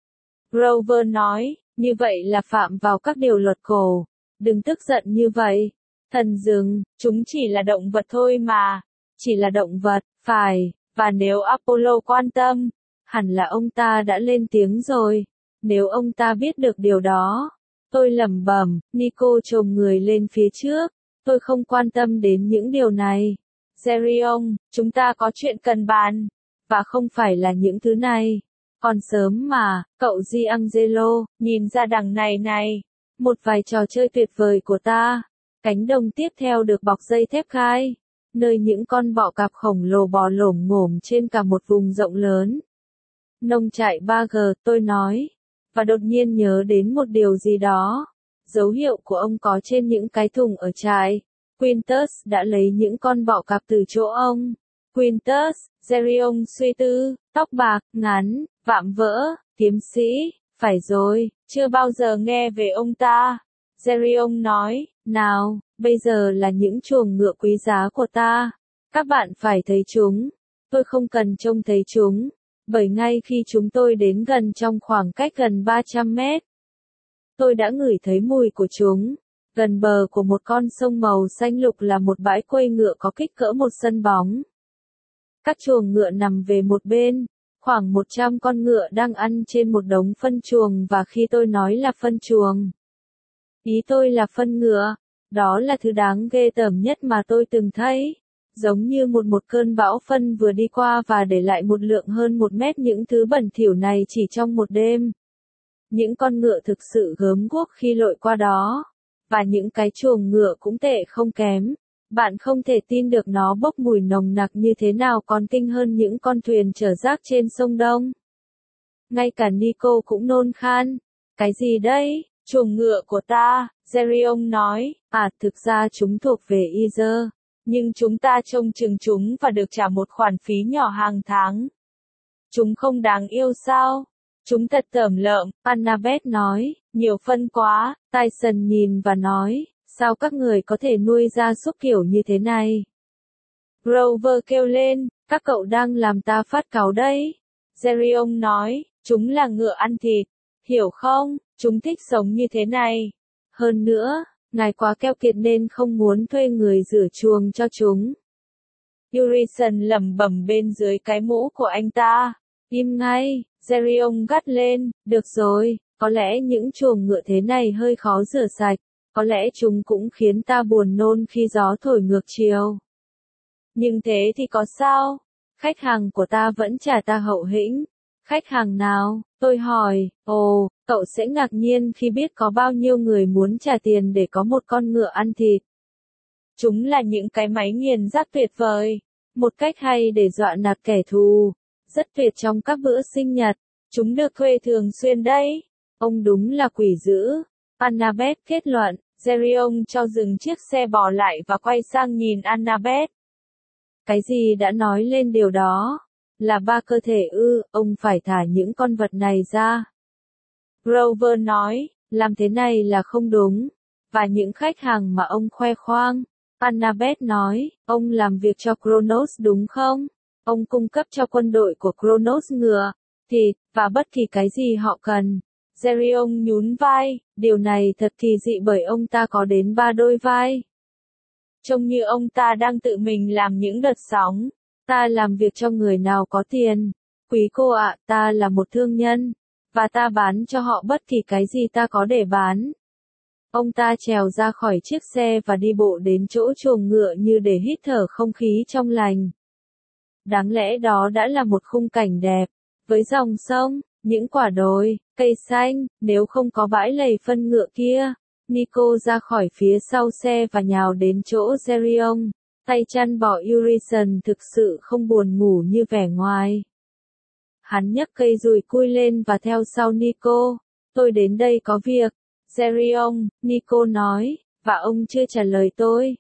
Grover nói, như vậy là phạm vào các điều luật cổ. Đừng tức giận như vậy. Thần rừng, chúng chỉ là động vật thôi mà. Chỉ là động vật, phải, và nếu Apollo quan tâm, hẳn là ông ta đã lên tiếng rồi. Nếu ông ta biết được điều đó. Tôi lẩm bẩm, Nico chồm người lên phía trước. Tôi không quan tâm đến những điều này. Zerion, chúng ta có chuyện cần bàn. Và không phải là những thứ này. Còn sớm mà, cậu Giangelo, nhìn ra đằng này. Một vài trò chơi tuyệt vời của ta. Cánh đồng tiếp theo được bọc dây thép gai. Nơi những con bọ cạp khổng lồ bò lổm ngổm trên cả một vùng rộng lớn. Nông trại 3G, tôi nói. Và đột nhiên nhớ đến một điều gì đó. Dấu hiệu của ông có trên những cái thùng ở trại. Quintus đã lấy những con bọ cạp từ chỗ ông. Quintus, Zerion suy tư, tóc bạc, ngắn, vạm vỡ, kiếm sĩ, phải rồi, chưa bao giờ nghe về ông ta. Zerion nói, nào, bây giờ là những chuồng ngựa quý giá của ta. Các bạn phải thấy chúng. Tôi không cần trông thấy chúng. Bởi ngay khi chúng tôi đến gần trong khoảng cách gần 300 mét, tôi đã ngửi thấy mùi của chúng. Gần bờ của một con sông màu xanh lục là một bãi quây ngựa có kích cỡ một sân bóng. Các chuồng ngựa nằm về một bên, khoảng 100 con ngựa đang ăn trên một đống phân chuồng và khi tôi nói là phân chuồng, ý tôi là phân ngựa. Đó là thứ đáng ghê tởm nhất mà tôi từng thấy. Giống như một cơn bão phân vừa đi qua và để lại một lượng hơn 1 mét những thứ bẩn thỉu này chỉ trong một đêm. Những con ngựa thực sự gớm ghiếc khi lội qua đó. Và những cái chuồng ngựa cũng tệ không kém. Bạn không thể tin được nó bốc mùi nồng nặc như thế nào, còn kinh hơn những con thuyền chở rác trên sông Đông. Ngay cả Nico cũng nôn khan. Cái gì đấy? Chuồng ngựa của ta, Zerion nói. Thực ra chúng thuộc về Izer. Nhưng chúng ta trông chừng chúng và được trả một khoản phí nhỏ hàng tháng. Chúng không đáng yêu sao? Chúng thật tởm lợm, Annabeth nói. Nhiều phân quá. Tyson nhìn và nói, sao các người có thể nuôi gia súc kiểu như thế này? Grover kêu lên, các cậu đang làm ta phát cáu đấy. Zerion nói, chúng là ngựa ăn thịt. Hiểu không? Chúng thích sống như thế này. Hơn nữa, ngài quá keo kiệt nên không muốn thuê người rửa chuồng cho chúng. Urizen lẩm bẩm bên dưới cái mũ của anh ta. Im ngay, Zerion gắt lên, được rồi, có lẽ những chuồng ngựa thế này hơi khó rửa sạch, có lẽ chúng cũng khiến ta buồn nôn khi gió thổi ngược chiều. Nhưng thế thì có sao? Khách hàng của ta vẫn trả ta hậu hĩnh. Khách hàng nào? Tôi hỏi. Ồ, cậu sẽ ngạc nhiên khi biết có bao nhiêu người muốn trả tiền để có một con ngựa ăn thịt. Chúng là những cái máy nghiền rác tuyệt vời. Một cách hay để dọa nạt kẻ thù. Rất tuyệt trong các bữa sinh nhật. Chúng được thuê thường xuyên đấy. Ông đúng là quỷ dữ. Annabeth kết luận. Zerion cho dừng chiếc xe bỏ lại và quay sang nhìn Annabeth. Cái gì đã nói lên điều đó? Là ba cơ thể ư? Ông phải thả những con vật này ra. Grover nói, làm thế này là không đúng. Và những khách hàng mà ông khoe khoang. Annabeth nói, ông làm việc cho Kronos đúng không? Ông cung cấp cho quân đội của Kronos ngựa, thịt, và bất kỳ cái gì họ cần. Zerion nhún vai, điều này thật kỳ dị bởi ông ta có đến 3 đôi vai. Trông như ông ta đang tự mình làm những đợt sóng. Ta làm việc cho người nào có tiền. Quý cô ạ, ta là một thương nhân. Và ta bán cho họ bất kỳ cái gì ta có để bán. Ông ta trèo ra khỏi chiếc xe và đi bộ đến chỗ chuồng ngựa như để hít thở không khí trong lành. Đáng lẽ đó đã là một khung cảnh đẹp. Với dòng sông, những quả đồi, cây xanh, nếu không có bãi lầy phân ngựa kia. Nico ra khỏi phía sau xe và nhào đến chỗ Zerion. Tay chăn bỏ Urizen thực sự không buồn ngủ như vẻ ngoài. Hắn nhấc cây dùi cui lên và theo sau Nico. Tôi đến đây có việc. Zerion, Nico nói, và ông chưa trả lời tôi.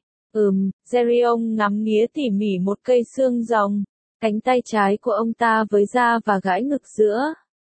Zerion ngắm nghía tỉ mỉ một cây xương rồng. Cánh tay trái của ông ta với da và gãi ngực giữa.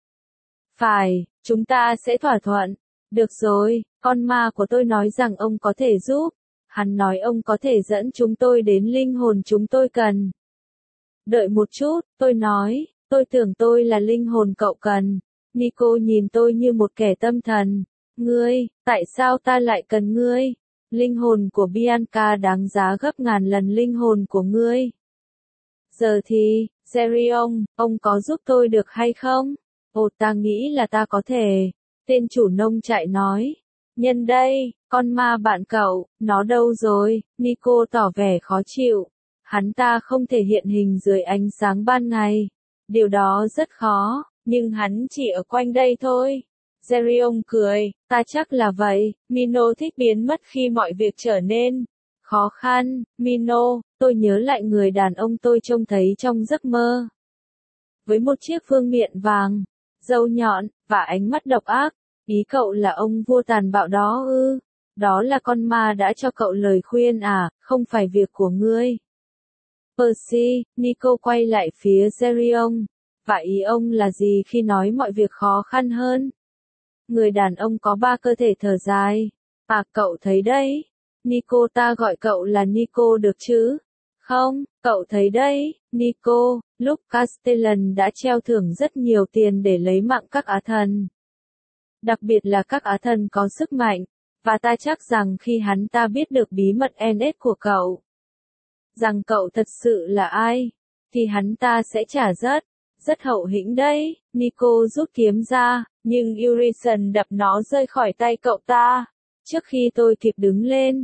Phải, chúng ta sẽ thỏa thuận. Được rồi, con ma của tôi nói rằng ông có thể giúp. Hắn nói ông có thể dẫn chúng tôi đến linh hồn chúng tôi cần. Đợi một chút, tôi nói, tôi tưởng tôi là linh hồn cậu cần. Nico nhìn tôi như một kẻ tâm thần. Ngươi, tại sao ta lại cần ngươi? Linh hồn của Bianca đáng giá gấp ngàn lần linh hồn của ngươi. Giờ thì, Zerion, ông có giúp tôi được hay không? Ồ, ta nghĩ là ta có thể. Tên chủ nông trại nói. Nhân đây, con ma bạn cậu, nó đâu rồi? Nico tỏ vẻ khó chịu. Hắn ta không thể hiện hình dưới ánh sáng ban ngày. Điều đó rất khó, nhưng hắn chỉ ở quanh đây thôi. Zerion cười, ta chắc là vậy. Mino thích biến mất khi mọi việc trở nên khó khăn. Mino, tôi nhớ lại người đàn ông tôi trông thấy trong giấc mơ. Với một chiếc vương miện vàng, râu nhọn, và ánh mắt độc ác. Ý cậu là ông vua tàn bạo đó ư? Đó là con ma đã cho cậu lời khuyên à, không phải việc của ngươi. Percy, Nico quay lại phía Zerion. Và ý ông là gì khi nói mọi việc khó khăn hơn? Người đàn ông có 3 cơ thể thở dài. Cậu thấy đấy. Nico, ta gọi cậu là Nico được chứ? Không, cậu thấy đấy, Nico, lúc Castellan đã treo thưởng rất nhiều tiền để lấy mạng các á thần. Đặc biệt là các á thần có sức mạnh, và ta chắc rằng khi hắn ta biết được bí mật NS của cậu, rằng cậu thật sự là ai, thì hắn ta sẽ trả rất hậu hĩnh đấy. Nico rút kiếm ra, nhưng Urizen đập nó rơi khỏi tay cậu ta. Trước khi tôi kịp đứng lên,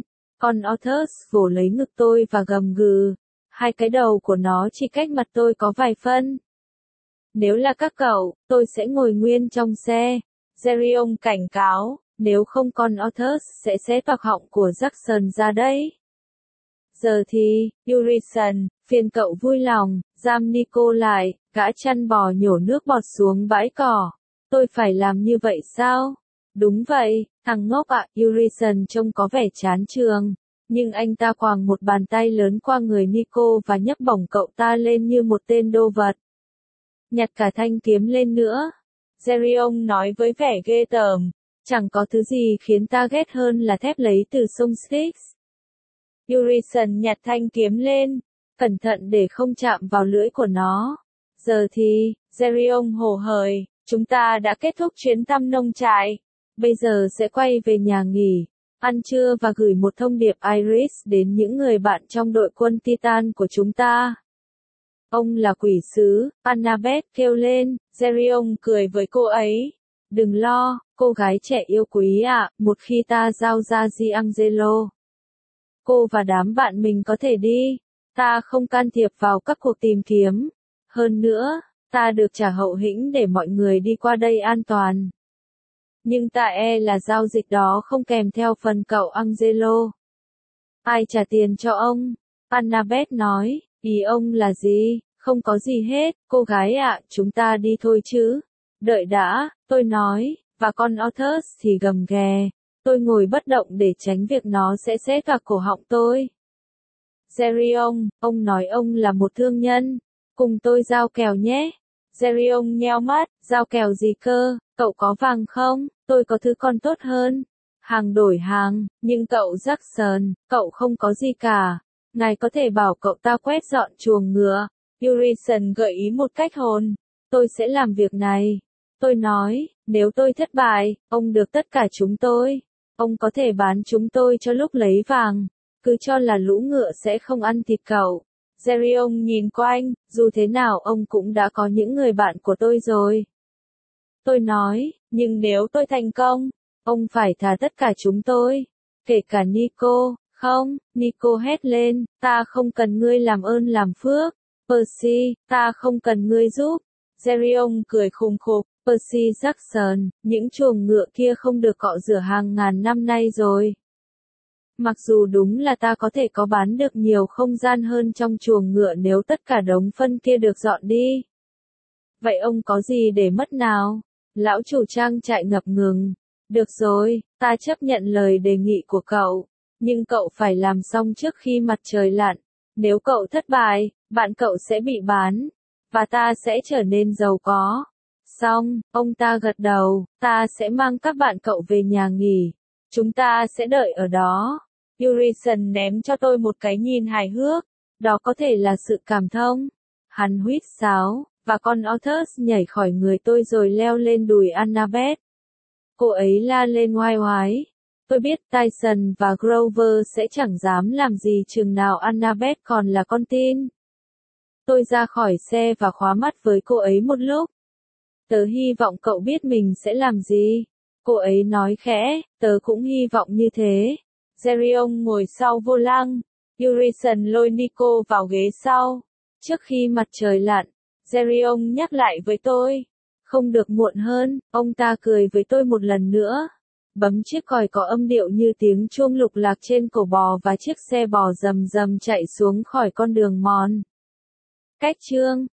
Con Others vồ lấy ngực tôi và gầm gừ. Hai cái đầu của nó chỉ cách mặt tôi có vài phân. Nếu là các cậu, tôi sẽ ngồi nguyên trong xe. Zerion cảnh cáo, nếu không con Others sẽ xé toạc họng của Jackson ra đấy. Giờ thì, Urizen, phiền cậu vui lòng, giam Nico lại, gã chăn bò nhổ nước bọt xuống bãi cỏ. Tôi phải làm như vậy sao? Đúng vậy, thằng ngốc ạ, Urizen trông có vẻ chán trường. Nhưng anh ta quàng một bàn tay lớn qua người Nico và nhấc bổng cậu ta lên như một tên đô vật. Nhặt cả thanh kiếm lên nữa. Zerion nói với vẻ ghê tởm. Chẳng có thứ gì khiến ta ghét hơn là thép lấy từ sông Styx. Urizen nhặt thanh kiếm lên. Cẩn thận để không chạm vào lưỡi của nó. Giờ thì, Zerion hổ hởi, chúng ta đã kết thúc chuyến thăm nông trại. Bây giờ sẽ quay về nhà nghỉ, ăn trưa và gửi một thông điệp Iris đến những người bạn trong đội quân Titan của chúng ta. Ông là quỷ sứ, Annabeth kêu lên. Zerion cười với cô ấy. Đừng lo, cô gái trẻ yêu quý ạ, một khi ta giao ra Giangelo, cô và đám bạn mình có thể đi. Ta không can thiệp vào các cuộc tìm kiếm. Hơn nữa, ta được trả hậu hĩnh để mọi người đi qua đây an toàn. Nhưng ta là giao dịch đó không kèm theo phần cậu Angelo. Ai trả tiền cho ông? Annabeth nói, ý ông là gì? Không có gì hết, cô gái ạ, chúng ta đi thôi chứ. Đợi đã, tôi nói, và con Others thì gầm ghè. Tôi ngồi bất động để tránh việc nó sẽ xé toạc cổ họng tôi. Zerion, ông nói ông là một thương nhân. Cùng tôi giao kèo nhé. Zerion nheo mắt, giao kèo gì cơ, cậu có vàng không? Tôi có thứ còn tốt hơn. Hàng đổi hàng, nhưng cậu Jackson, cậu không có gì cả. Ngài có thể bảo cậu ta quét dọn chuồng ngựa. Urizen gợi ý một cách hồn. Tôi sẽ làm việc này. Tôi nói, nếu tôi thất bại, ông được tất cả chúng tôi. Ông có thể bán chúng tôi cho lúc lấy vàng. Cứ cho là lũ ngựa sẽ không ăn thịt cậu. Zerion nhìn quanh, dù thế nào ông cũng đã có những người bạn của tôi rồi. Tôi nói, nhưng nếu tôi thành công, ông phải thả tất cả chúng tôi. Kể cả Nico. Không, Nico hét lên, ta không cần ngươi làm ơn làm phước. Percy, ta không cần ngươi giúp. Zerion cười khùng khục. Percy Jackson, những chuồng ngựa kia không được cọ rửa hàng ngàn năm nay rồi. Mặc dù đúng là ta có thể có bán được nhiều không gian hơn trong chuồng ngựa nếu tất cả đống phân kia được dọn đi. Vậy ông có gì để mất nào? Lão chủ trang trại ngập ngừng. Được rồi, ta chấp nhận lời đề nghị của cậu. Nhưng cậu phải làm xong trước khi mặt trời lặn. Nếu cậu thất bại, bạn cậu sẽ bị bán. Và ta sẽ trở nên giàu có. Xong, ông ta gật đầu, ta sẽ mang các bạn cậu về nhà nghỉ. Chúng ta sẽ đợi ở đó. Urizen ném cho tôi một cái nhìn hài hước. Đó có thể là sự cảm thông. Hắn huýt sáo, và con Others nhảy khỏi người tôi rồi leo lên đùi Annabeth. Cô ấy la lên oai oái. Tôi biết Tyson và Grover sẽ chẳng dám làm gì chừng nào Annabeth còn là con tin. Tôi ra khỏi xe và khóa mắt với cô ấy một lúc. Tớ hy vọng cậu biết mình sẽ làm gì. Cô ấy nói khẽ, tớ cũng hy vọng như thế. Zerion ngồi sau vô lăng. Urizen lôi Nico vào ghế sau. Trước khi mặt trời lặn, Zerion nhắc lại với tôi. Không được muộn hơn, ông ta cười với tôi một lần nữa. Bấm chiếc còi có âm điệu như tiếng chuông lục lạc trên cổ bò và chiếc xe bò rầm rầm chạy xuống khỏi con đường mòn. Cách chương